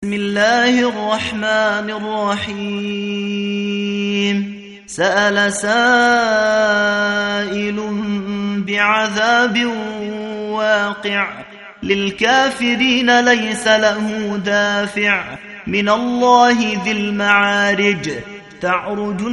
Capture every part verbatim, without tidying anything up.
بسم الله الرحمن الرحيم سأل سائل بعذاب واقع للكافرين ليس له دافع من الله ذي المعارج تعرج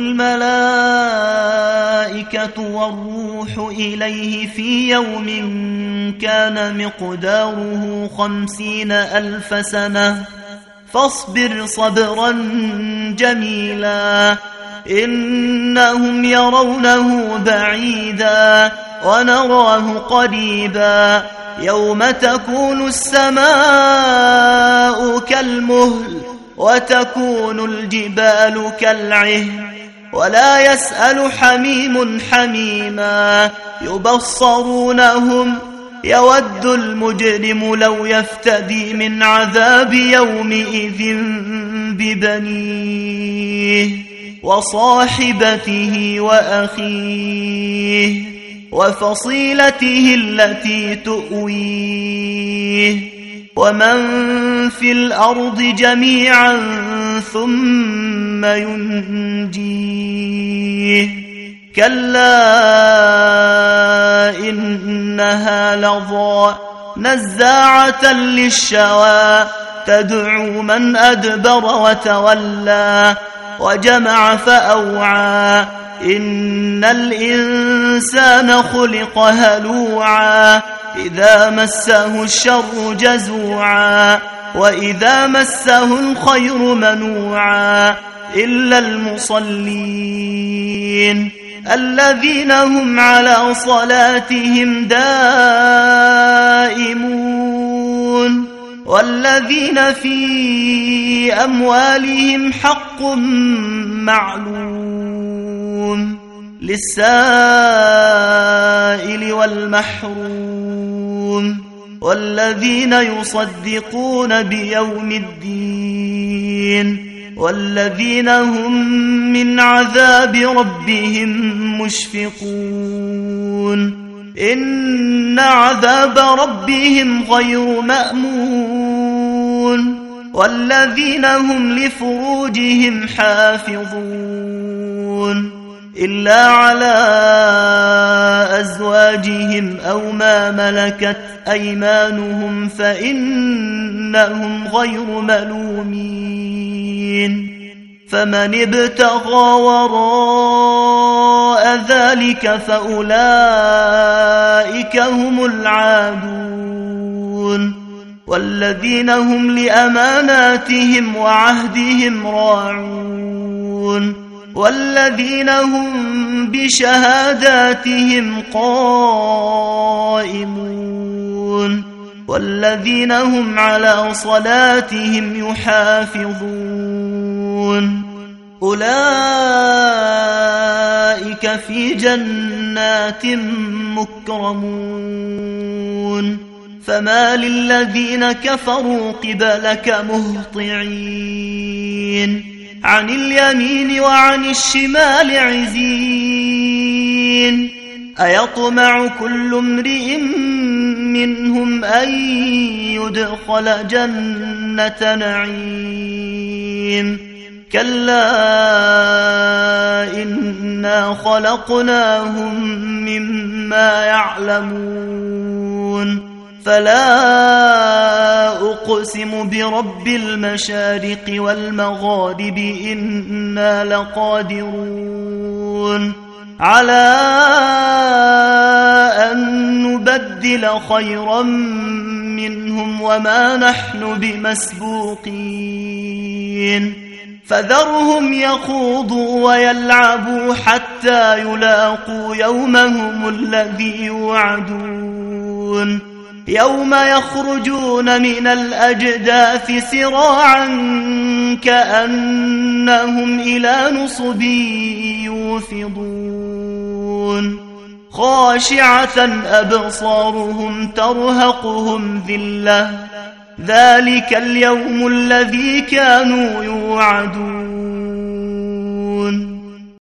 الملائكة والروح إليه في يوم كان مقداره خمسين ألف سنة فاصبر صبرا جميلا إنهم يرونه بعيدا ونراه قريبا يوم تكون السماء كالمهل وتكون الجبال كالعهن ولا يسأل حميم حميما يبصرونهم يود المجرم لو يفتدي من عذاب يومئذ ببنيه وصاحبته وأخيه وفصيلته التي تؤويه ومن في الأرض جميعا ثم ينجيه كلا إنها لظى نزاعة للشوى تدعو من أدبر وتولى وجمع فأوعى إن الإنسان خلق هلوعا إذا مسه الشر جزوعا وإذا مسه الخير منوعا إلا المصلين الذين هم على صلاتهم دائمون والذين في أموالهم حق معلوم للسائل والمحروم والذين يصدقون بيوم الدين والذين هم من عذاب ربهم مشفقون إن عذاب ربهم غير مأمون والذين هم لفروجهم حافظون إلا على أزواجهم أو ما ملكت أيمانهم فإنهم غير ملومين فمن ابتغى وراء ذلك فأولئك هم العادون والذين هم لأماناتهم وعهدهم راعون والذين هم بشهاداتهم قائمون والذين هم على صلاتهم يحافظون أولئك في جنات مكرمون فما للذين كفروا قبلك مهطعين عن اليمين وعن الشمال عزين أيطمع كل امرئ منهم أن يدخل جنة نعيم كلا إنا خلقناهم مما يعلمون فلا أقسم برب المشارق والمغارب إنا لقادرون على أن نبدل خيرا منهم وما نحن بمسبوقين فذرهم يخوضوا ويلعبوا حتى يلاقوا يومهم الذي يوعدون يوم يخرجون من الأجداث سراعا كأنهم إلى نصب يوفضون خاشعة أبصارهم ترهقهم ذلة ذلك اليوم الذي كانوا يوعدون